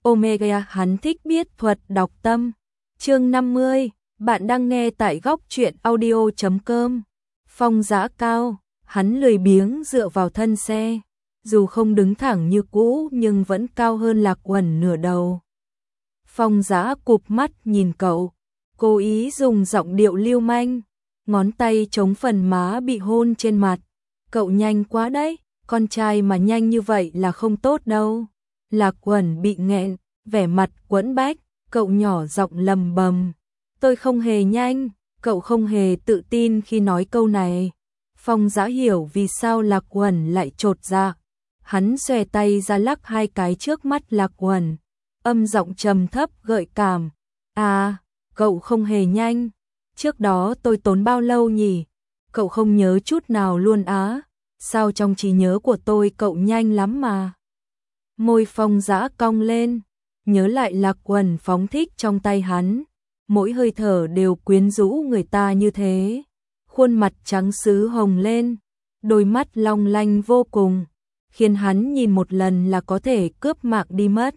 Omega hắn thích biết thuật đọc tâm. Chương 50, bạn đang nghe tại góc truyện audio.com. Phong Dã cao, hắn lười biếng dựa vào thân xe, dù không đứng thẳng như cũ nhưng vẫn cao hơn Lạc Uẩn nửa đầu. Phong Dã cụp mắt nhìn cậu, cố ý dùng giọng điệu lưu manh, ngón tay chống phần má bị hôn trên mặt. Cậu nhanh quá đấy, con trai mà nhanh như vậy là không tốt đâu. Lạc Uẩn bị nghẹn, vẻ mặt quẫn bách, cậu nhỏ giọng lầm bầm. Tôi không hề nhanh, cậu không hề tự tin khi nói câu này. Phong Dã hiểu vì sao Lạc Uẩn lại chột dạ. Hắn xòe tay ra lắc hai cái trước mắt Lạc Uẩn, âm giọng trầm thấp gợi cảm. À, cậu không hề nhanh. Trước đó tôi tốn bao lâu nhỉ? Cậu không nhớ chút nào luôn á? Sao trong trí nhớ của tôi cậu nhanh lắm mà? Môi Phong Dã cong lên, nhớ lại Lạc Uẩn phóng thích trong tay hắn. Mỗi hơi thở đều quyến rũ người ta như thế. Khuôn mặt trắng sứ hồng lên, đôi mắt long lanh vô cùng, khiến hắn nhìn một lần là có thể cướp mạng đi mất.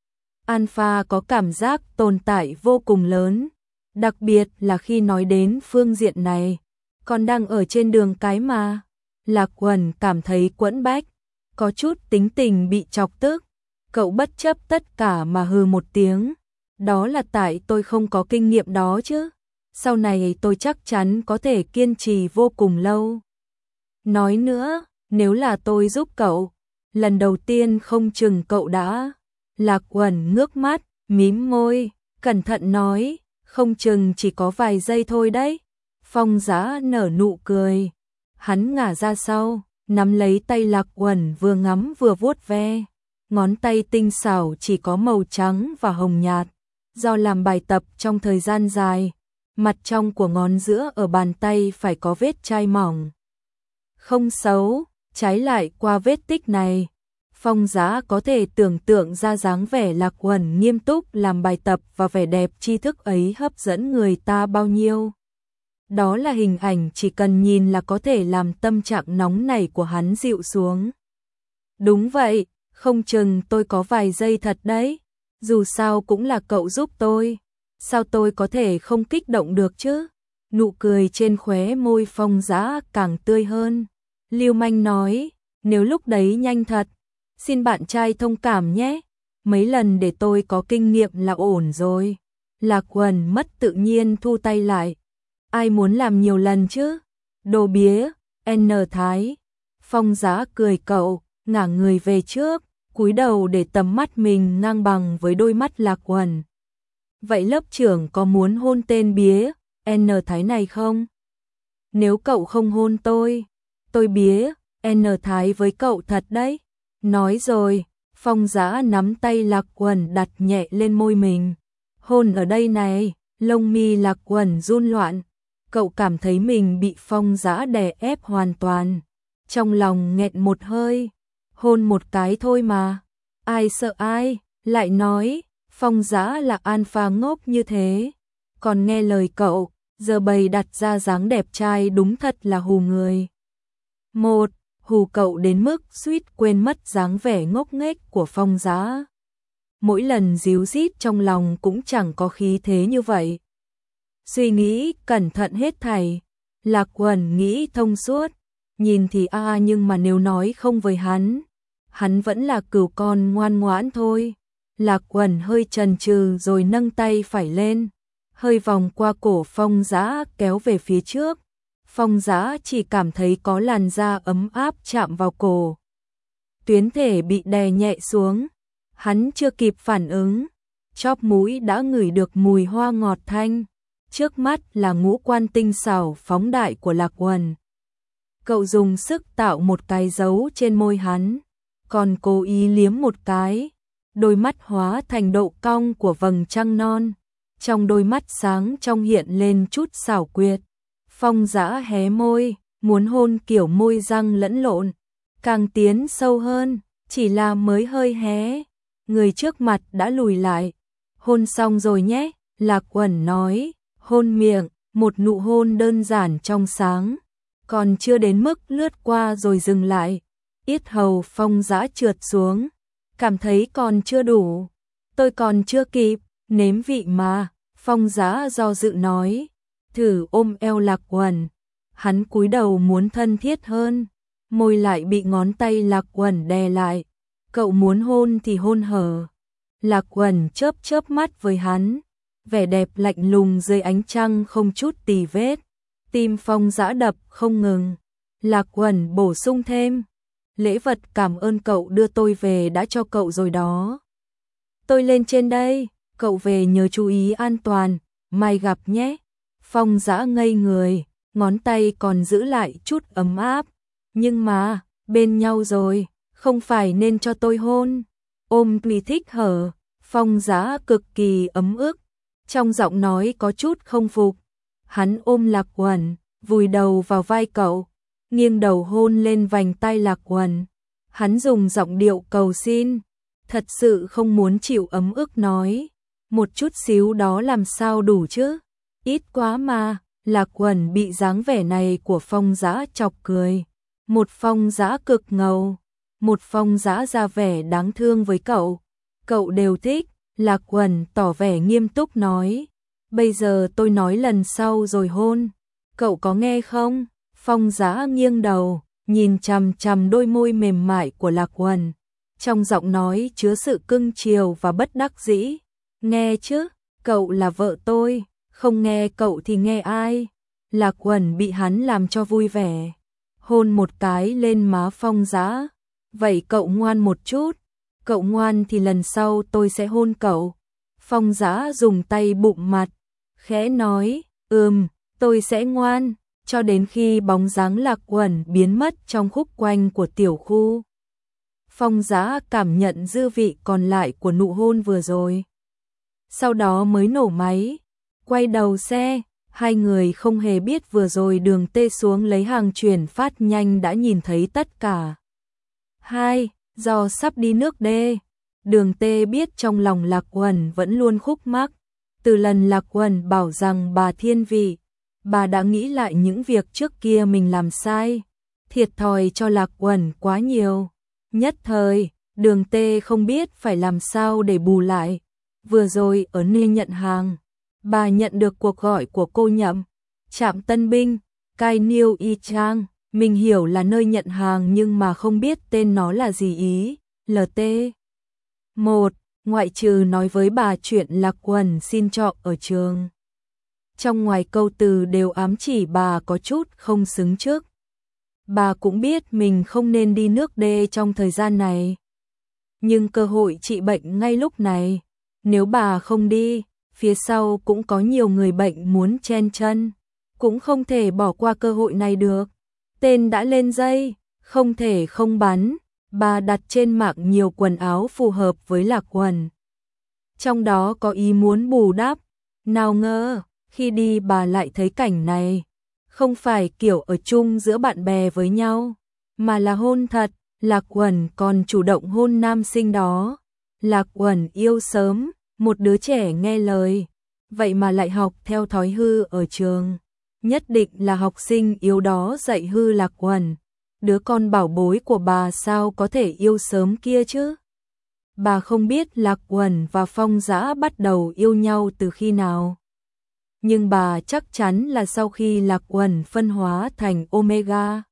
Alpha có cảm giác tồn tại vô cùng lớn, đặc biệt là khi nói đến phương diện này. Còn đang ở trên đường cái mà. Lạc Uẩn cảm thấy quẫn bách, có chút tính tình bị chọc tức. Cậu bất chấp tất cả mà hừ một tiếng. Đó là tại tôi không có kinh nghiệm đó chứ. Sau này tôi chắc chắn có thể kiên trì vô cùng lâu. Nói nữa, nếu là tôi giúp cậu, lần đầu tiên không chừng cậu đã. Lạc Uẩn ngước mắt, mím môi, cẩn thận nói, không chừng chỉ có vài giây thôi đấy. Phong Dã nở nụ cười. Hắn ngả ra sau, nắm lấy tay Lạc Uẩn vừa ngắm vừa vuốt ve. Ngón tay tinh xảo chỉ có màu trắng và hồng nhạt. Do làm bài tập trong thời gian dài, mặt trong của ngón giữa ở bàn tay phải có vết chai mỏng. Không xấu, trái lại qua vết tích này, Phong Dã có thể tưởng tượng ra dáng vẻ Lạc Uẩn nghiêm túc làm bài tập và vẻ đẹp tri thức ấy hấp dẫn người ta bao nhiêu. Đó là hình ảnh chỉ cần nhìn là có thể làm tâm trạng nóng nảy của hắn dịu xuống. Đúng vậy, không chừng tôi có vài giây thật đấy. Dù sao cũng là cậu giúp tôi. Sao tôi có thể không kích động được chứ? Nụ cười trên khóe môi Phong Dã càng tươi hơn. Lưu manh nói, nếu lúc đấy nhanh thật, xin bạn trai thông cảm nhé. Mấy lần để tôi có kinh nghiệm là ổn rồi. Lạc Uẩn mất tự nhiên thu tay lại. Ai muốn làm nhiều lần chứ? Đồ bía, N Thái. Phong Dã cười cậu, ngả người về trước, cúi đầu để tầm mắt mình ngang bằng với đôi mắt Lạc Uẩn. Vậy lớp trưởng có muốn hôn tên bía, N Thái này không? Nếu cậu không hôn tôi bía, N Thái với cậu thật đấy. Nói rồi, Phong Dã nắm tay Lạc Uẩn đặt nhẹ lên môi mình. Hôn ở đây này, lông mi Lạc Uẩn run loạn. Cậu cảm thấy mình bị Phong Dã đè ép hoàn toàn. Trong lòng nghẹn một hơi. Hôn một cái thôi mà. Ai sợ ai, lại nói, Phong Dã là alpha ngốc như thế. Còn nghe lời cậu, giờ bày đặt ra dáng đẹp trai đúng thật là hù người. Hù cậu đến mức suýt quên mất dáng vẻ ngốc nghếch của Phong Dã. Mỗi lần díu dít trong lòng cũng chẳng có khí thế như vậy. Suy nghĩ cẩn thận hết thảy, Lạc Uẩn nghĩ thông suốt, nhìn thì nhưng mà nếu nói không với hắn vẫn là cừu con ngoan ngoãn thôi. Lạc Uẩn hơi chần chừ rồi nâng tay phải lên, hơi vòng qua cổ Phong Dã kéo về phía trước. Phong Dã chỉ cảm thấy có làn da ấm áp chạm vào cổ. Tuyến thể bị đè nhẹ xuống, hắn chưa kịp phản ứng, chóp mũi đã ngửi được mùi hoa ngọt thanh. Trước mắt là ngũ quan tinh xảo phóng đại của Lạc Uẩn. Cậu dùng sức tạo một cái dấu trên môi hắn, còn cố ý liếm một cái. Đôi mắt hóa thành độ cong của vầng trăng non. Trong đôi mắt sáng trong hiện lên chút xảo quyệt. Phong Dã hé môi, muốn hôn kiểu môi răng lẫn lộn. Càng tiến sâu hơn, chỉ là mới hơi hé. Người trước mặt đã lùi lại. Hôn xong rồi nhé, Lạc Uẩn nói. Hôn miệng, một nụ hôn đơn giản trong sáng, còn chưa đến mức lướt qua rồi dừng lại. Yết hầu Phong Dã trượt xuống, cảm thấy còn chưa đủ. Tôi còn chưa kịp nếm vị mà, Phong Giá do dự nói, thử ôm eo Lạc Uẩn. Hắn cúi đầu muốn thân thiết hơn, môi lại bị ngón tay Lạc Uẩn đè lại. Cậu muốn hôn thì hôn hở. Lạc Uẩn chớp chớp mắt với hắn, vẻ đẹp lạnh lùng dưới ánh trăng không chút tì vết. Tim Phong Dã đập không ngừng. Lạc Uẩn bổ sung thêm, lễ vật cảm ơn cậu đưa tôi về đã cho cậu rồi đó. Tôi lên trên đây, cậu về nhớ chú ý an toàn, mai gặp nhé. Phong Dã ngây người, ngón tay còn giữ lại chút ấm áp. Nhưng mà, bên nhau rồi, không phải nên cho tôi hôn. Ôm tùy thích hở, Phong Dã cực kỳ ấm ức, trong giọng nói có chút không phục. Hắn ôm Lạc Uẩn, vùi đầu vào vai cậu, nghiêng đầu hôn lên vành tai Lạc Uẩn. Hắn dùng giọng điệu cầu xin, thật sự không muốn chịu ấm ức nói, một chút xíu đó làm sao đủ chứ? Ít quá mà. Lạc Uẩn bị dáng vẻ này của Phong Dã chọc cười. Một Phong Dã cực ngầu, một Phong Dã ra vẻ đáng thương với cậu. Cậu đều thích. Lạc Uẩn tỏ vẻ nghiêm túc nói, bây giờ tôi nói lần sau rồi hôn, cậu có nghe không? Phong Dã nghiêng đầu, nhìn chằm chằm đôi môi mềm mại của Lạc Uẩn, trong giọng nói chứa sự cưng chiều và bất đắc dĩ. Nghe chứ, cậu là vợ tôi, không nghe cậu thì nghe ai? Lạc Uẩn bị hắn làm cho vui vẻ, hôn một cái lên má Phong Dã. Vậy cậu ngoan một chút, cậu ngoan thì lần sau tôi sẽ hôn cậu. Phong Dã dùng tay bụng mặt, khẽ nói, tôi sẽ ngoan, cho đến khi bóng dáng Lạc Uẩn biến mất trong khúc quanh của tiểu khu. Phong Dã cảm nhận dư vị còn lại của nụ hôn vừa rồi. Sau đó mới nổ máy, quay đầu xe, hai người không hề biết vừa rồi Đường Tê xuống lấy hàng chuyển phát nhanh đã nhìn thấy tất cả. Do sắp đi nước đê, Đường Tê biết trong lòng Lạc Uẩn vẫn luôn khúc mắc. Từ lần Lạc Uẩn bảo rằng bà thiên vị, bà đã nghĩ lại những việc trước kia mình làm sai, thiệt thòi cho Lạc Uẩn quá nhiều. Nhất thời, Đường Tê không biết phải làm sao để bù lại. Vừa rồi ở nơi nhận hàng, bà nhận được cuộc gọi của cô Nhậm, trạm Tân Binh, Cai Niêu Y Trang. Mình hiểu là nơi nhận hàng nhưng mà không biết tên nó là gì ý. LT 1. Ngoại trừ nói với bà chuyện Lạc Uẩn xin trọ ở trường, trong ngoài câu từ đều ám chỉ bà có chút không xứng trước. Bà cũng biết mình không nên đi nước đê trong thời gian này, nhưng cơ hội trị bệnh ngay lúc này, nếu bà không đi, phía sau cũng có nhiều người bệnh muốn chen chân, cũng không thể bỏ qua cơ hội này được. Tên đã lên dây, không thể không bắn. Bà đặt trên mạng nhiều quần áo phù hợp với Lạc Uẩn, trong đó có ý muốn bù đắp. Nào ngờ, khi đi bà lại thấy cảnh này, không phải kiểu ở chung giữa bạn bè với nhau, mà là hôn thật. Lạc Uẩn còn chủ động hôn nam sinh đó. Lạc Uẩn yêu sớm, một đứa trẻ nghe lời, vậy mà lại học theo thói hư ở trường. Nhất định là học sinh yếu đó dạy hư Lạc Uẩn. Đứa con bảo bối của bà sao có thể yêu sớm kia chứ? Bà không biết Lạc Uẩn và Phong Dã bắt đầu yêu nhau từ khi nào. Nhưng bà chắc chắn là sau khi Lạc Uẩn phân hóa thành Omega.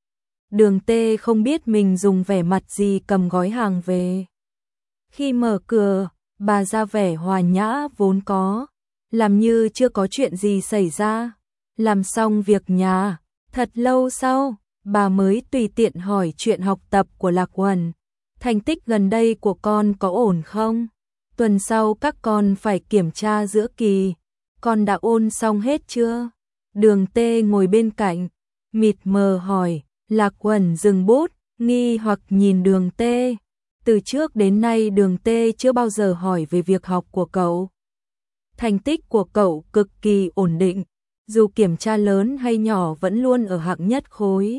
Đường Tê không biết mình dùng vẻ mặt gì cầm gói hàng về. Khi mở cửa, bà ra vẻ hòa nhã vốn có, làm như chưa có chuyện gì xảy ra. Làm xong việc nhà, thật lâu sau, bà mới tùy tiện hỏi chuyện học tập của Lạc Uẩn. Thành tích gần đây của con có ổn không? Tuần sau các con phải kiểm tra giữa kỳ, con đã ôn xong hết chưa? Đường Tê ngồi bên cạnh, mịt mờ hỏi. Lạc Uẩn dừng bút, nghi hoặc nhìn Đường Tê. Từ trước đến nay Đường Tê chưa bao giờ hỏi về việc học của cậu. Thành tích của cậu cực kỳ ổn định, dù kiểm tra lớn hay nhỏ vẫn luôn ở hạng nhất khối.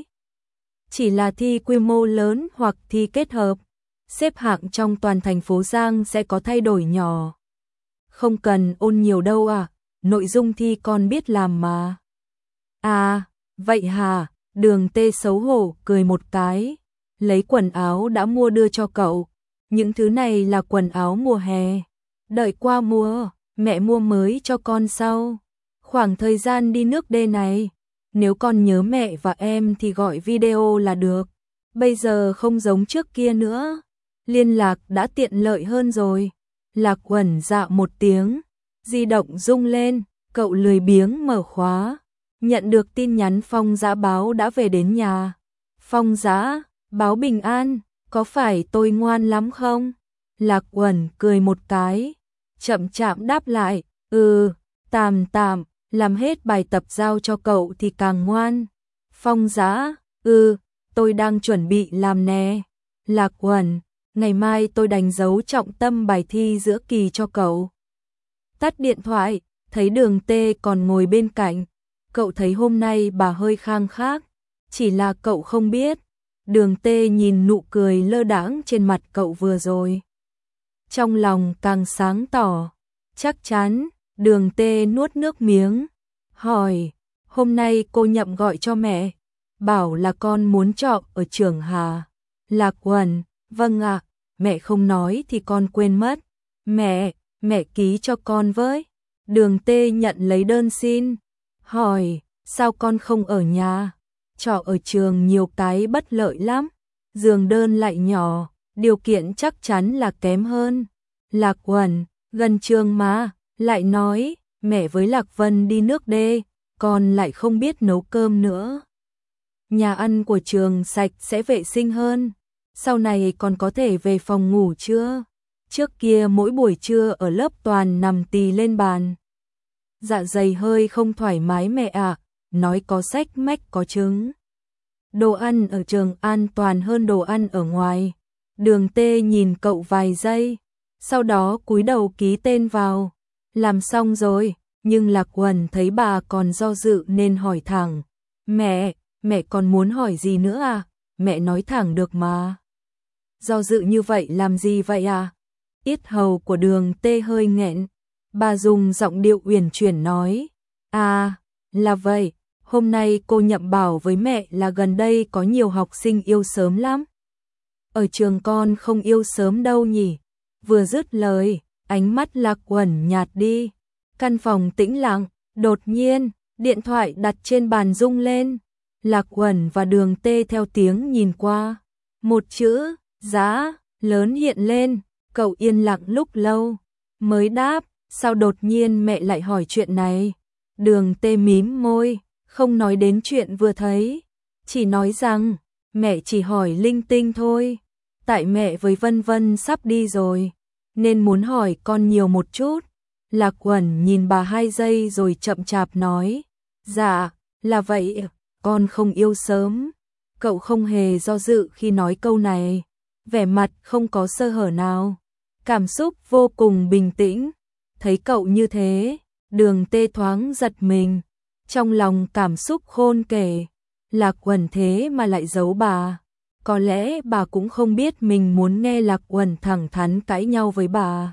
Chỉ là thi quy mô lớn hoặc thi kết hợp, xếp hạng trong toàn thành phố Giang sẽ có thay đổi nhỏ. Không cần ôn nhiều đâu à, nội dung thi con biết làm mà. À, vậy hả? Đường Tê xấu hổ cười một cái, lấy quần áo đã mua đưa cho cậu. Những thứ này là quần áo mùa hè, đợi qua mùa, mẹ mua mới cho con sau. Khoảng thời gian đi nước đê này, nếu con nhớ mẹ và em thì gọi video là được. Bây giờ không giống trước kia nữa, liên lạc đã tiện lợi hơn rồi. Lạc Uẩn dạ một tiếng, di động rung lên, cậu lười biếng mở khóa. Nhận được tin nhắn Phong Dã báo đã về đến nhà. Phong Dã, báo bình an, có phải tôi ngoan lắm không? Lạc Uẩn cười một cái, chậm chạp đáp lại, tạm tạm, làm hết bài tập giao cho cậu thì càng ngoan. Phong Dã, tôi đang chuẩn bị làm nè. Lạc Uẩn, ngày mai tôi đánh dấu trọng tâm bài thi giữa kỳ cho cậu. Tắt điện thoại, thấy Đường Tê còn ngồi bên cạnh. Cậu thấy hôm nay bà hơi khang khác, chỉ là cậu không biết. Đường Tê nhìn nụ cười lơ đãng trên mặt cậu vừa rồi, trong lòng càng sáng tỏ. Chắc chắn. Đường Tê nuốt nước miếng, hỏi, hôm nay cô Nhậm gọi cho mẹ, bảo là con muốn trọ ở Trường Hà. Lạc Uẩn, vâng ạ, mẹ không nói thì con quên mất. Mẹ ký cho con với. Đường Tê nhận lấy đơn xin, hỏi, sao con không ở nhà? Trọ ở trường nhiều cái bất lợi lắm, giường đơn lại nhỏ, điều kiện chắc chắn là kém hơn. Lạc Uẩn, gần trường mà, lại nói, mẹ với Lạc Vân đi nước đê, con lại không biết nấu cơm nữa. Nhà ăn của trường sạch sẽ vệ sinh hơn, sau này còn có thể về phòng ngủ chưa? Trước kia mỗi buổi trưa ở lớp toàn nằm tì lên bàn. Dạ dày hơi không thoải mái mẹ ạ, nói có sách mách có trứng. Đồ ăn ở trường an toàn hơn đồ ăn ở ngoài. Đường Tê nhìn cậu vài giây, sau đó cúi đầu ký tên vào. Làm xong rồi, nhưng Lạc Uẩn thấy bà còn do dự nên hỏi thẳng. Mẹ còn muốn hỏi gì nữa à? Mẹ nói thẳng được mà. Do dự như vậy làm gì vậy à? Yết hầu của Đường Tê hơi nghẹn. Bà dùng giọng điệu uyển chuyển nói. À, là vậy, hôm nay cô Nhậm bảo với mẹ là gần đây có nhiều học sinh yêu sớm lắm. Ở trường con không yêu sớm đâu nhỉ? Vừa dứt lời, ánh mắt Lạc Uẩn nhạt đi. Căn phòng tĩnh lặng, đột nhiên, điện thoại đặt trên bàn rung lên. Lạc Uẩn và Đường Tê theo tiếng nhìn qua. Một chữ, Dã, lớn hiện lên, cậu yên lặng lúc lâu, mới đáp, sao đột nhiên mẹ lại hỏi chuyện này? Đường Tê mím môi, không nói đến chuyện vừa thấy, chỉ nói rằng, mẹ chỉ hỏi linh tinh thôi. Tại mẹ với Vân Vân sắp đi rồi, nên muốn hỏi con nhiều một chút. Lạc Uẩn nhìn bà 2 giây rồi chậm chạp nói, dạ, là vậy, con không yêu sớm. Cậu không hề do dự khi nói câu này, vẻ mặt không có sơ hở nào, cảm xúc vô cùng bình tĩnh. Thấy cậu như thế, Đường Tê thoáng giật mình, trong lòng cảm xúc khôn kể. Lạc Uẩn thế mà lại giấu bà. Có lẽ bà cũng không biết mình muốn nghe Lạc Uẩn thẳng thắn cãi nhau với bà,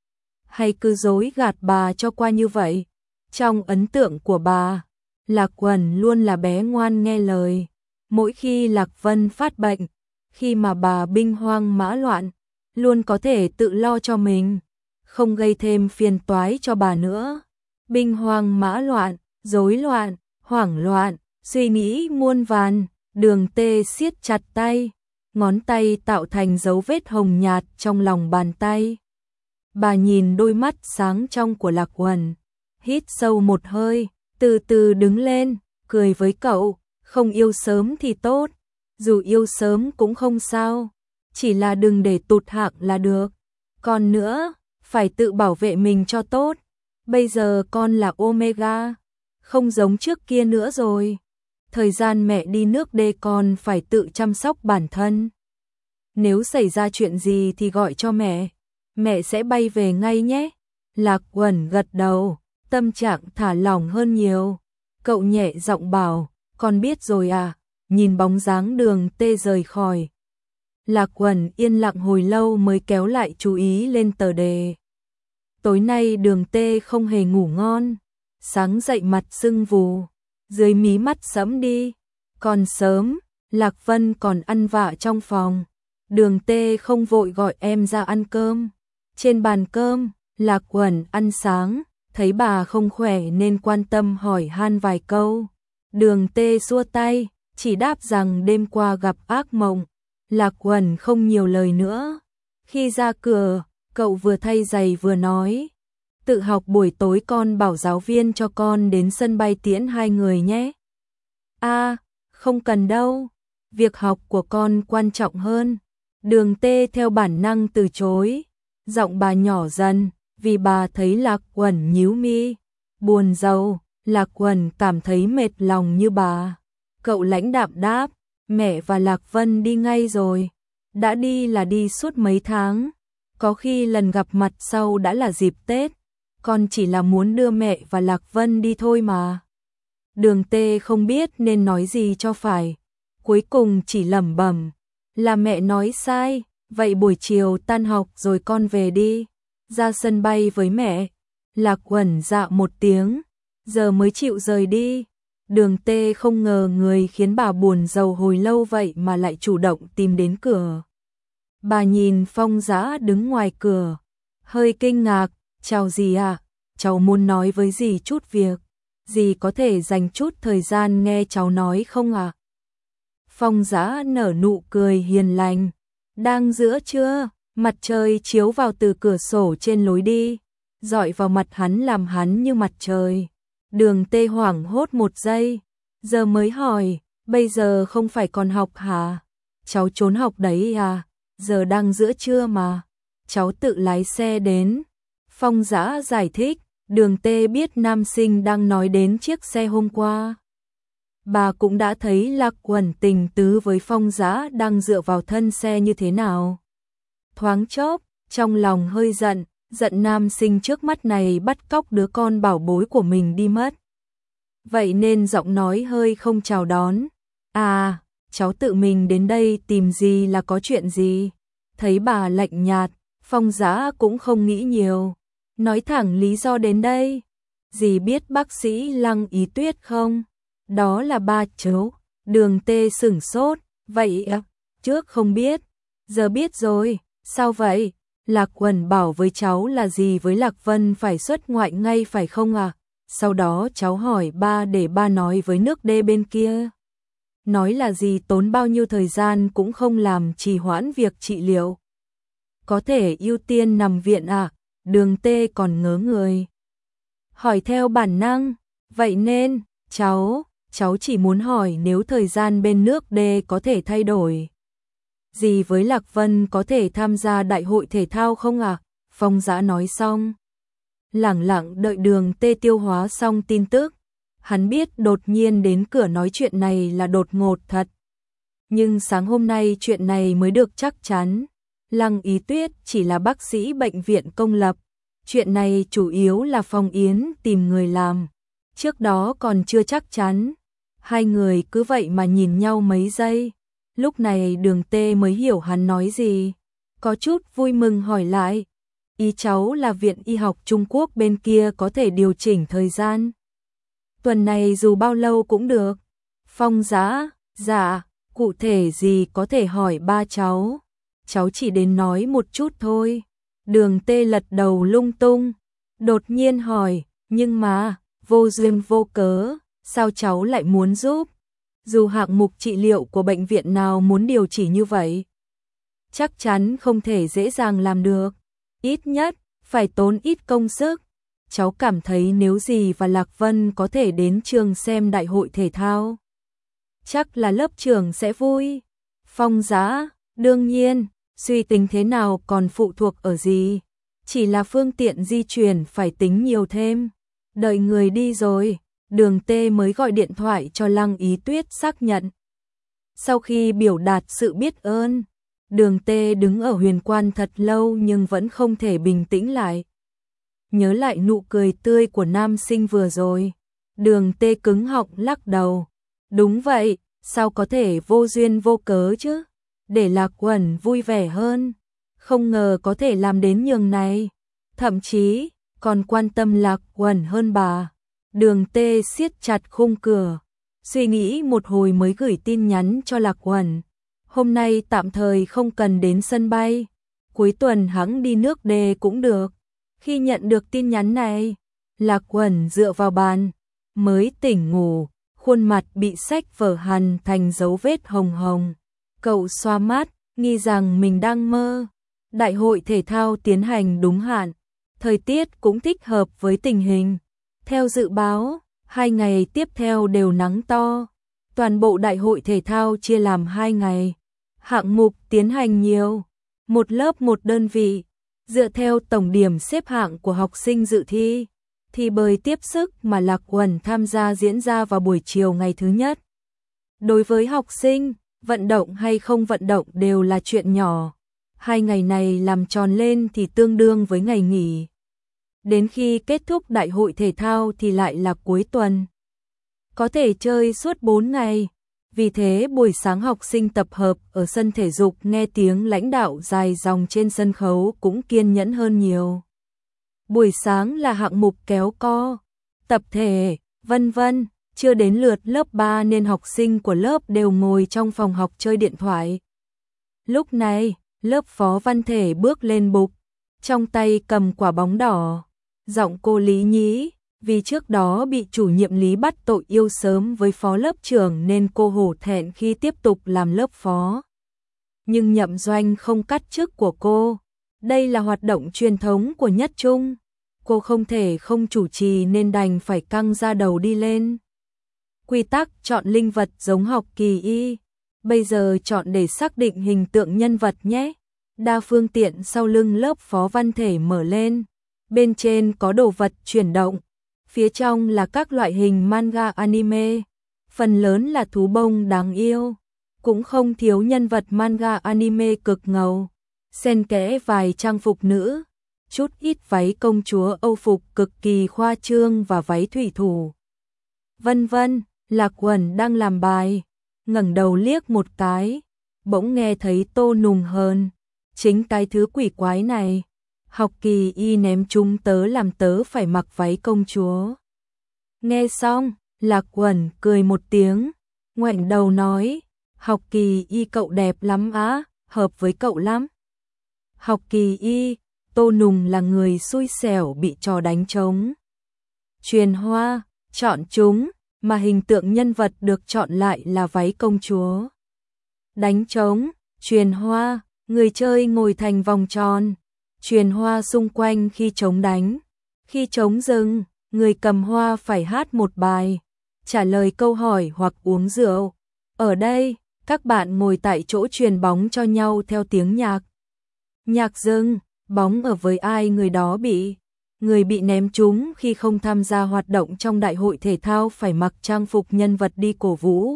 hay cứ dối gạt bà cho qua như vậy. Trong ấn tượng của bà, Lạc Uẩn luôn là bé ngoan nghe lời. Mỗi khi Lạc Vân phát bệnh, khi mà bà binh hoang mã loạn, luôn có thể tự lo cho mình, không gây thêm phiền toái cho bà nữa. Binh hoang mã loạn, rối loạn, hoảng loạn, suy nghĩ muôn vàn. Đường Tê siết chặt tay, ngón tay tạo thành dấu vết hồng nhạt trong lòng bàn tay. Bà nhìn đôi mắt sáng trong của Lạc Uẩn, hít sâu một hơi, từ từ đứng lên, cười với cậu, không yêu sớm thì tốt, dù yêu sớm cũng không sao, chỉ là đừng để tụt hạng là được. Còn nữa, phải tự bảo vệ mình cho tốt, bây giờ con là Omega, không giống trước kia nữa rồi. Thời gian mẹ đi nước đê con phải tự chăm sóc bản thân. Nếu xảy ra chuyện gì thì gọi cho mẹ sẽ bay về ngay nhé. Lạc Uẩn gật đầu, tâm trạng thả lỏng hơn nhiều. Cậu nhẹ giọng bảo, con biết rồi à, nhìn bóng dáng Đường Tê rời khỏi. Lạc Uẩn yên lặng hồi lâu mới kéo lại chú ý lên tờ đề. Tối nay Đường Tê không hề ngủ ngon, sáng dậy mặt sưng vù, dưới mí mắt sẫm đi. Còn sớm, Lạc Vân còn ăn vạ trong phòng. Đường Tê không vội gọi em ra ăn cơm. Trên bàn cơm, Lạc Uẩn ăn sáng, thấy bà không khỏe nên quan tâm hỏi han vài câu. Đường Tê xua tay, chỉ đáp rằng đêm qua gặp ác mộng. Lạc Uẩn không nhiều lời nữa. Khi ra cửa, cậu vừa thay giày vừa nói. Tự học buổi tối con bảo giáo viên cho con đến sân bay tiễn hai người nhé. Không cần đâu. Việc học của con quan trọng hơn. Đường Tê theo bản năng từ chối. Giọng bà nhỏ dần, vì bà thấy Lạc Uẩn nhíu mi. Buồn rầu, Lạc Uẩn cảm thấy mệt lòng như bà. Cậu lãnh đạm đáp, mẹ và Lạc Vân đi ngay rồi. Đã đi là đi suốt mấy tháng. Có khi lần gặp mặt sau đã là dịp Tết. Con chỉ là muốn đưa mẹ và Lạc Vân đi thôi mà. Đường Tê không biết nên nói gì cho phải. Cuối cùng chỉ lẩm bẩm, là mẹ nói sai, vậy buổi chiều tan học rồi con về đi. Ra sân bay với mẹ. Lạc Uẩn dạ một tiếng, giờ mới chịu rời đi. Đường Tê không ngờ người khiến bà buồn rầu hồi lâu vậy mà lại chủ động tìm đến cửa. Bà nhìn Phong Dã đứng ngoài cửa, hơi kinh ngạc, chào dì ạ, cháu muốn nói với dì chút việc, dì có thể dành chút thời gian nghe cháu nói không ạ? Phong Dã nở nụ cười hiền lành, đang giữa trưa, mặt trời chiếu vào từ cửa sổ trên lối đi, rọi vào mặt hắn làm hắn như mặt trời. Đường Tê hoảng hốt một giây, giờ mới hỏi, bây giờ không phải còn học hả? Cháu trốn học đấy à? Giờ đang giữa trưa mà. Cháu tự lái xe đến. Phong Dã giải thích, Đường Tê biết nam sinh đang nói đến chiếc xe hôm qua. Bà cũng đã thấy Lạc Uẩn tình tứ với Phong Dã đang dựa vào thân xe như thế nào. Thoáng chốc, trong lòng hơi giận, giận nam sinh trước mắt này bắt cóc đứa con bảo bối của mình đi mất. Vậy nên giọng nói hơi không chào đón. Cháu tự mình đến đây tìm gì là có chuyện gì? Thấy bà lạnh nhạt, Phong Dã cũng không nghĩ nhiều. Nói thẳng lý do đến đây. Dì biết bác sĩ Lăng Ý Tuyết không? Đó là ba cháu. Đường Tê sửng sốt. Vậy trước không biết. Giờ biết rồi. Sao vậy? Lạc Uẩn bảo với cháu là dì với Lạc Vân phải xuất ngoại ngay phải không ạ? Sau đó cháu hỏi ba để ba nói với nước đê bên kia. Nói là dì tốn bao nhiêu thời gian cũng không làm trì hoãn việc trị liệu. Có thể ưu tiên nằm viện à? Đường Tê còn ngớ người. Hỏi theo bản năng. Vậy nên, cháu chỉ muốn hỏi nếu thời gian bên nước đê có thể thay đổi. Dì với Lạc Vân có thể tham gia đại hội thể thao không ạ? Phong Dã nói xong. Lẳng lặng đợi Đường Tê tiêu hóa xong tin tức. Hắn biết đột nhiên đến cửa nói chuyện này là đột ngột thật. Nhưng sáng hôm nay chuyện này mới được chắc chắn. Lăng Ý Tuyết chỉ là bác sĩ bệnh viện công lập. Chuyện này chủ yếu là Phong Yến tìm người làm. Trước đó còn chưa chắc chắn. Hai người cứ vậy mà nhìn nhau mấy giây. Lúc này Đường Tê mới hiểu hắn nói gì. Có chút vui mừng hỏi lại. Ý cháu là Viện Y học Trung Quốc bên kia có thể điều chỉnh thời gian. Tuần này dù bao lâu cũng được. Phong Dã, dạ, cụ thể gì có thể hỏi ba cháu. Cháu chỉ đến nói một chút thôi. Đường Tê lật đầu lung tung. Đột nhiên hỏi, nhưng mà, vô duyên vô cớ, sao cháu lại muốn giúp? Dù hạng mục trị liệu của bệnh viện nào muốn điều chỉ như vậy, chắc chắn không thể dễ dàng làm được. Ít nhất, phải tốn ít công sức. Cháu cảm thấy nếu dì và Lạc Vân có thể đến trường xem đại hội thể thao, chắc là lớp trưởng sẽ vui. Phong Dã, đương nhiên, suy tính thế nào còn phụ thuộc ở gì. Chỉ là phương tiện di chuyển phải tính nhiều thêm. Đợi người đi rồi, Đường Tê mới gọi điện thoại cho Lăng Ý Tuyết xác nhận. Sau khi biểu đạt sự biết ơn, Đường Tê đứng ở huyền quan thật lâu nhưng vẫn không thể bình tĩnh lại. Nhớ lại nụ cười tươi của nam sinh vừa rồi, Đường Tê cứng họng lắc đầu. Đúng vậy, sao có thể vô duyên vô cớ chứ? Để Lạc Uẩn vui vẻ hơn, không ngờ có thể làm đến nhường này. Thậm chí, còn quan tâm Lạc Uẩn hơn bà. Đường Tê siết chặt khung cửa, suy nghĩ một hồi mới gửi tin nhắn cho Lạc Uẩn. Hôm nay tạm thời không cần đến sân bay, cuối tuần hẵng đi nước đê cũng được. Khi nhận được tin nhắn này, Lạc Uẩn dựa vào bàn, mới tỉnh ngủ, khuôn mặt bị sách vở hằn thành dấu vết hồng hồng. Cậu xoa mắt, nghi rằng mình đang mơ. Đại hội thể thao tiến hành đúng hạn, thời tiết cũng thích hợp với tình hình. Theo dự báo, 2 ngày tiếp theo đều nắng to. Toàn bộ đại hội thể thao chia làm 2 ngày. Hạng mục tiến hành nhiều, một lớp một đơn vị, dựa theo tổng điểm xếp hạng của học sinh dự thi. Thi bơi tiếp sức mà Lạc Uẩn tham gia diễn ra vào buổi chiều ngày thứ nhất. Đối với học sinh, vận động hay không vận động đều là chuyện nhỏ. 2 ngày này làm tròn lên thì tương đương với ngày nghỉ. Đến khi kết thúc đại hội thể thao thì lại là cuối tuần. Có thể chơi suốt 4 ngày. Vì thế buổi sáng học sinh tập hợp ở sân thể dục nghe tiếng lãnh đạo dài dòng trên sân khấu cũng kiên nhẫn hơn nhiều. Buổi sáng là hạng mục kéo co, tập thể, vân vân. Chưa đến lượt lớp 3 nên học sinh của lớp đều ngồi trong phòng học chơi điện thoại. Lúc này, lớp phó văn thể bước lên bục, trong tay cầm quả bóng đỏ. Giọng cô Lý Nhĩ, vì trước đó bị chủ nhiệm Lý bắt tội yêu sớm với phó lớp trưởng nên cô hổ thẹn khi tiếp tục làm lớp phó. Nhưng Nhậm Doanh không cắt chức của cô. Đây là hoạt động truyền thống của Nhất Trung. Cô không thể không chủ trì nên đành phải căng ra đầu đi lên. Quy tắc chọn linh vật giống học kỳ y. Bây giờ chọn để xác định hình tượng nhân vật nhé. Đa phương tiện sau lưng lớp phó văn thể mở lên. Bên trên có đồ vật chuyển động. Phía trong là các loại hình manga anime. Phần lớn là thú bông đáng yêu. Cũng không thiếu nhân vật manga anime cực ngầu. Xen kẽ vài trang phục nữ. Chút ít váy công chúa Âu phục cực kỳ khoa trương và váy thủy thủ. Vân vân. Lạc Uẩn đang làm bài, ngẩng đầu liếc một cái, bỗng nghe thấy Tô Nùng hơn. Chính cái thứ quỷ quái này, học kỳ y ném chúng tớ làm tớ phải mặc váy công chúa. Nghe xong, Lạc Uẩn cười một tiếng, ngoảnh đầu nói, học kỳ y cậu đẹp lắm á, hợp với cậu lắm. Học kỳ y, Tô Nùng là người xui xẻo bị trò đánh trống. Truyền hoa, chọn chúng. Mà hình tượng nhân vật được chọn lại là váy công chúa. Đánh trống, truyền hoa, người chơi ngồi thành vòng tròn, truyền hoa xung quanh khi trống đánh. Khi trống dừng, người cầm hoa phải hát một bài, trả lời câu hỏi hoặc uống rượu. Ở đây, các bạn ngồi tại chỗ truyền bóng cho nhau theo tiếng nhạc. Nhạc dừng, bóng ở với ai người đó bị. Người bị ném trúng khi không tham gia hoạt động trong đại hội thể thao phải mặc trang phục nhân vật đi cổ vũ.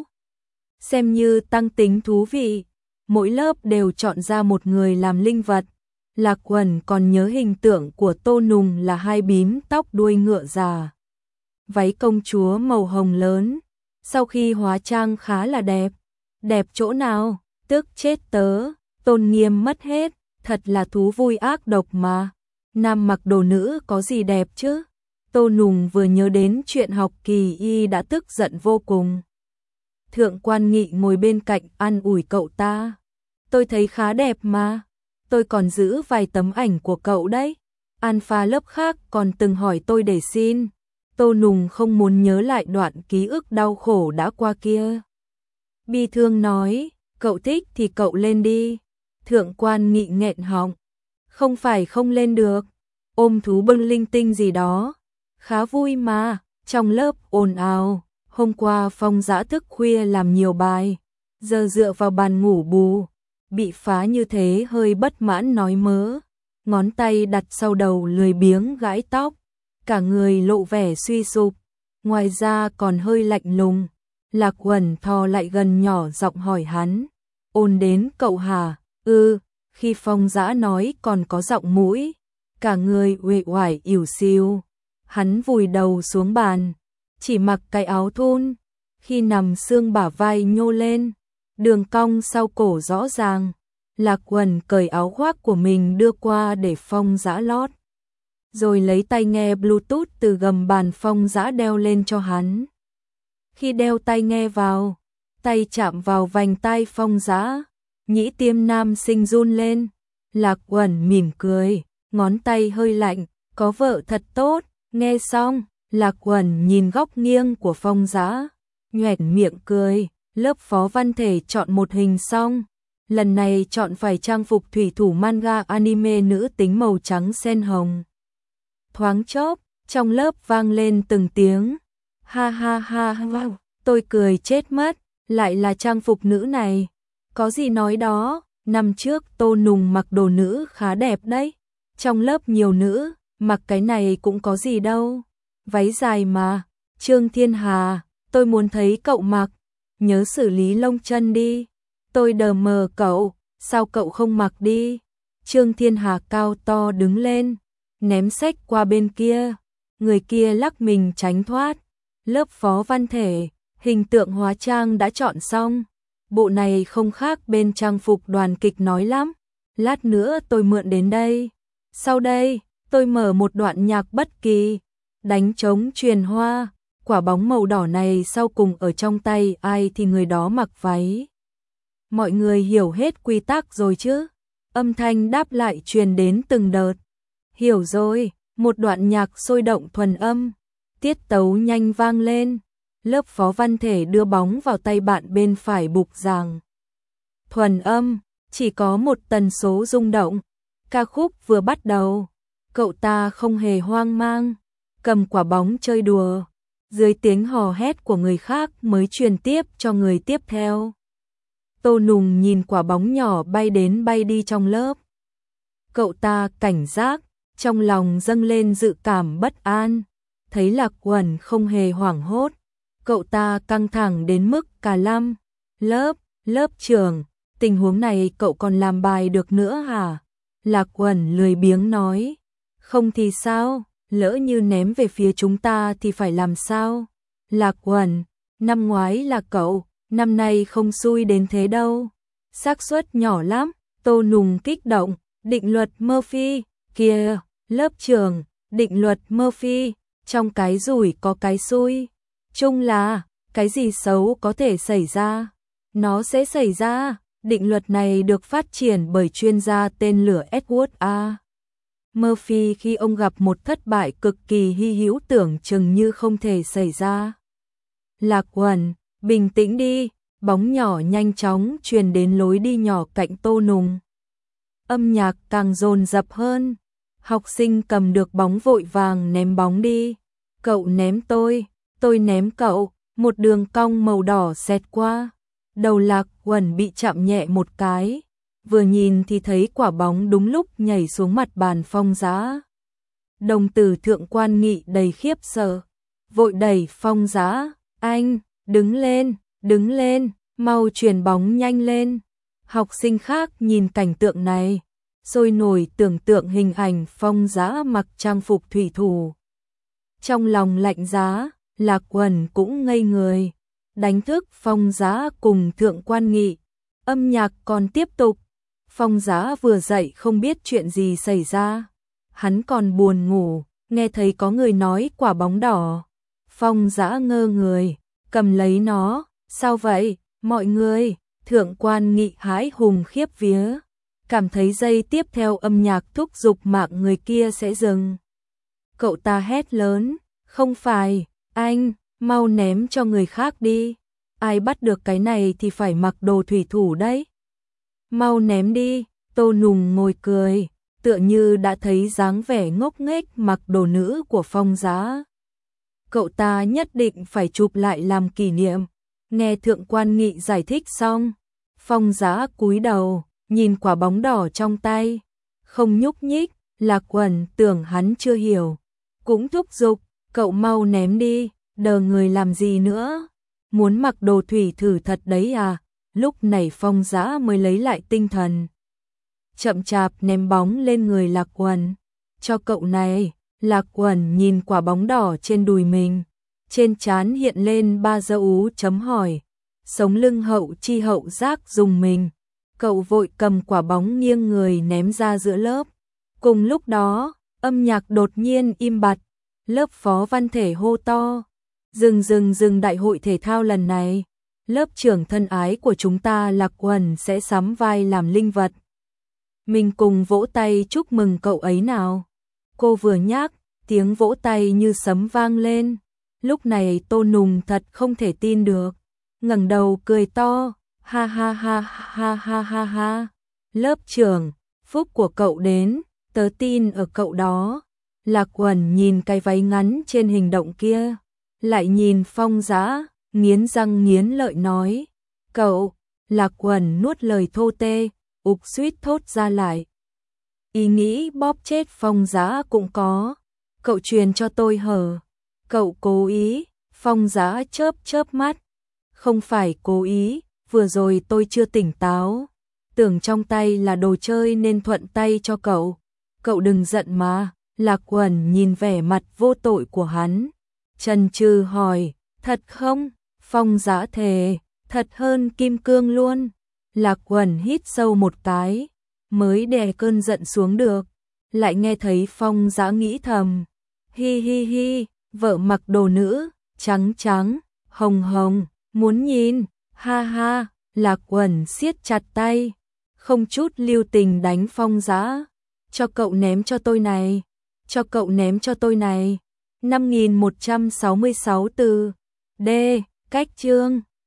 Xem như tăng tính thú vị, mỗi lớp đều chọn ra một người làm linh vật. Lạc Uẩn còn nhớ hình tượng của Tô Nùng là hai bím tóc đuôi ngựa già. Váy công chúa màu hồng lớn, sau khi hóa trang khá là đẹp. Đẹp chỗ nào, tức chết tớ, tôn nghiêm mất hết, thật là thú vui ác độc mà. Nam mặc đồ nữ có gì đẹp chứ? Tô Nùng vừa nhớ đến chuyện học kỳ y đã tức giận vô cùng. Thượng quan Nghị ngồi bên cạnh an ủi cậu ta. Tôi thấy khá đẹp mà. Tôi còn giữ vài tấm ảnh của cậu đấy. Alpha lớp khác còn từng hỏi tôi để xin. Tô Nùng không muốn nhớ lại đoạn ký ức đau khổ đã qua kia. Bi thương nói, cậu thích thì cậu lên đi. Thượng quan Nghị nghẹn họng. Không phải không lên được, ôm thú bưng linh tinh gì đó, khá vui mà. Trong lớp ồn ào, hôm qua Phong Dã thức khuya làm nhiều bài, giờ dựa vào bàn ngủ bù, bị phá như thế hơi bất mãn nói mớ, ngón tay đặt sau đầu lười biếng gãi tóc, cả người lộ vẻ suy sụp, ngoài ra còn hơi lạnh lùng. Lạc Uẩn thò lại gần nhỏ giọng hỏi hắn, ôn đến cậu hả? Khi Phong Dã nói còn có giọng mũi, cả người uể oải ỉu xìu. Hắn vùi đầu xuống bàn, chỉ mặc cái áo thun, khi nằm xương bả vai nhô lên, đường cong sau cổ rõ ràng. Lạc Uẩn cởi áo khoác của mình đưa qua để Phong Dã lót, rồi lấy tai nghe Bluetooth từ gầm bàn Phong Dã đeo lên cho hắn. Khi đeo tai nghe vào, tay chạm vào vành tai Phong Dã, nhĩ tiêm nam sinh run lên. Lạc Uẩn mỉm cười, ngón tay hơi lạnh, có vợ thật tốt. Nghe xong, Lạc Uẩn nhìn góc nghiêng của Phong Dã, nhoẻn miệng cười. Lớp Phó Văn Thể chọn một hình xong, lần này chọn phải trang phục thủy thủ manga anime nữ tính màu trắng sen hồng. Thoáng chốc, trong lớp vang lên từng tiếng ha ha ha ha, tôi cười chết mất, lại là trang phục nữ này. Có gì nói đó, năm trước Tô Nùng mặc đồ nữ khá đẹp đấy. Trong lớp nhiều nữ, mặc cái này cũng có gì đâu. Váy dài mà. Trương Thiên Hà, tôi muốn thấy cậu mặc. Nhớ xử lý lông chân đi. Tôi đờ mờ cậu, sao cậu không mặc đi? Trương Thiên Hà cao to đứng lên, ném sách qua bên kia. Người kia lắc mình tránh thoát. Lớp Phó Văn Thể, hình tượng hóa trang đã chọn xong. Bộ này không khác bên trang phục đoàn kịch nói lắm. Lát nữa tôi mượn đến đây. Sau đây, tôi mở một đoạn nhạc bất kỳ. Đánh trống truyền hoa. Quả bóng màu đỏ này sau cùng ở trong tay ai thì người đó mặc váy. Mọi người hiểu hết quy tắc rồi chứ? Âm thanh đáp lại truyền đến từng đợt. Hiểu rồi, một đoạn nhạc sôi động thuần âm. Tiết tấu nhanh vang lên. Lớp Phó Văn Thể đưa bóng vào tay bạn bên phải bục giảng. Thuần âm, chỉ có một tần số rung động. Ca khúc vừa bắt đầu, cậu ta không hề hoang mang, cầm quả bóng chơi đùa. Dưới tiếng hò hét của người khác mới truyền tiếp cho người tiếp theo. Tô Nùng nhìn quả bóng nhỏ bay đến bay đi trong lớp. Cậu ta cảnh giác, trong lòng dâng lên dự cảm bất an. Thấy Lạc Uẩn không hề hoảng hốt, cậu ta căng thẳng đến mức cả lăm. Lớp trưởng, tình huống này cậu còn làm bài được nữa hả? Lạc Uẩn lười biếng nói. Không thì sao, lỡ như ném về phía chúng ta thì phải làm sao? Lạc Uẩn, năm ngoái là cậu, năm nay không xui đến thế đâu. Xác suất nhỏ lắm. Tô Nùng kích động. Định luật Murphy, kìa, lớp trưởng, định luật Murphy, trong cái rủi có cái xui. Chung là, cái gì xấu có thể xảy ra, nó sẽ xảy ra. Định luật này được phát triển bởi chuyên gia tên lửa Edward A. Murphy khi ông gặp một thất bại cực kỳ hy hữu tưởng chừng như không thể xảy ra. Lạc Uẩn, bình tĩnh đi. Bóng nhỏ nhanh chóng truyền đến lối đi nhỏ cạnh Tô Nùng. Âm nhạc càng dồn dập hơn. Học sinh cầm được bóng vội vàng ném bóng đi. Cậu ném tôi ném cậu. Một đường cong màu đỏ xẹt qua. Đầu Lạc Uẩn bị chạm nhẹ một cái. Vừa nhìn thì thấy quả bóng đúng lúc nhảy xuống mặt bàn Phong Dã. Đồng tử Thượng Quan Nghị đầy khiếp sợ, vội đẩy Phong Dã. Anh, đứng lên, mau chuyền bóng nhanh lên. Học sinh khác nhìn cảnh tượng này, sôi nổi tưởng tượng hình ảnh Phong Dã mặc trang phục thủy thủ. Trong lòng lạnh giá, Lạc Uẩn cũng ngây người, đánh thức Phong Dã cùng Thượng Quan Nghị. Âm nhạc còn tiếp tục. Phong Dã vừa dậy không biết chuyện gì xảy ra. Hắn còn buồn ngủ, nghe thấy có người nói quả bóng đỏ. Phong Dã ngơ người, cầm lấy nó. Sao vậy, mọi người? Thượng Quan Nghị hãi hùng khiếp vía, cảm thấy giây tiếp theo âm nhạc thúc giục mạng người kia sẽ dừng. Cậu ta hét lớn, không phải, anh, mau ném cho người khác đi. Ai bắt được cái này thì phải mặc đồ thủy thủ đấy. Mau ném đi. Tô Nùng ngồi cười, tựa như đã thấy dáng vẻ ngốc nghếch mặc đồ nữ của Phong Dã. Cậu ta nhất định phải chụp lại làm kỷ niệm. Nghe Thượng Quan Nghị giải thích xong, Phong Dã cúi đầu, nhìn quả bóng đỏ trong tay, không nhúc nhích. Lạc Uẩn tưởng hắn chưa hiểu, cũng thúc giục, cậu mau ném đi, đờ người làm gì nữa, muốn mặc đồ thủy thử thật đấy à? Lúc này Phong Dã mới lấy lại tinh thần, chậm chạp ném bóng lên người Lạc Uẩn. Cho cậu này. Lạc Uẩn nhìn quả bóng đỏ trên đùi mình, trên trán hiện lên 3 dấu chấm hỏi, sống lưng hậu chi hậu giác dùng mình. Cậu vội cầm quả bóng nghiêng người ném ra giữa lớp. Cùng lúc đó, âm nhạc đột nhiên im bặt. Lớp Phó Văn Thể hô to, dừng đại hội thể thao lần này. Lớp trưởng thân ái của chúng ta Lạc Uẩn sẽ sắm vai làm linh vật. Mình cùng vỗ tay chúc mừng cậu ấy nào. Cô vừa nhắc, tiếng vỗ tay như sấm vang lên. Lúc này Tô Nùng thật không thể tin được, ngẩng đầu cười to, ha ha ha ha ha ha ha. Lớp trưởng, phúc của cậu đến, tớ tin ở cậu đó. Lạc Uẩn nhìn cái váy ngắn trên hình động kia, lại nhìn Phong Dã, nghiến răng nghiến lợi nói, cậu. Lạc Uẩn nuốt lời thô tê, suýt thốt ra lại. Ý nghĩ bóp chết Phong Dã cũng có. Cậu truyền cho tôi hở. Cậu cố ý. Phong Dã chớp chớp mắt. Không phải cố ý, vừa rồi tôi chưa tỉnh táo. Tưởng trong tay là đồ chơi nên thuận tay cho cậu. Cậu đừng giận mà. Lạc Uẩn nhìn vẻ mặt vô tội của hắn, chần chừ hỏi, thật không? Phong Dã thề, thật hơn kim cương luôn. Lạc Uẩn hít sâu một cái, mới đè cơn giận xuống được. Lại nghe thấy Phong Dã nghĩ thầm, hi hi hi, vợ mặc đồ nữ, trắng trắng, hồng hồng, muốn nhìn, ha ha. Lạc Uẩn siết chặt tay, không chút lưu tình đánh Phong Dã. Cho cậu ném cho tôi này, cho cậu ném cho tôi này. 5166 từ. D. Cách chương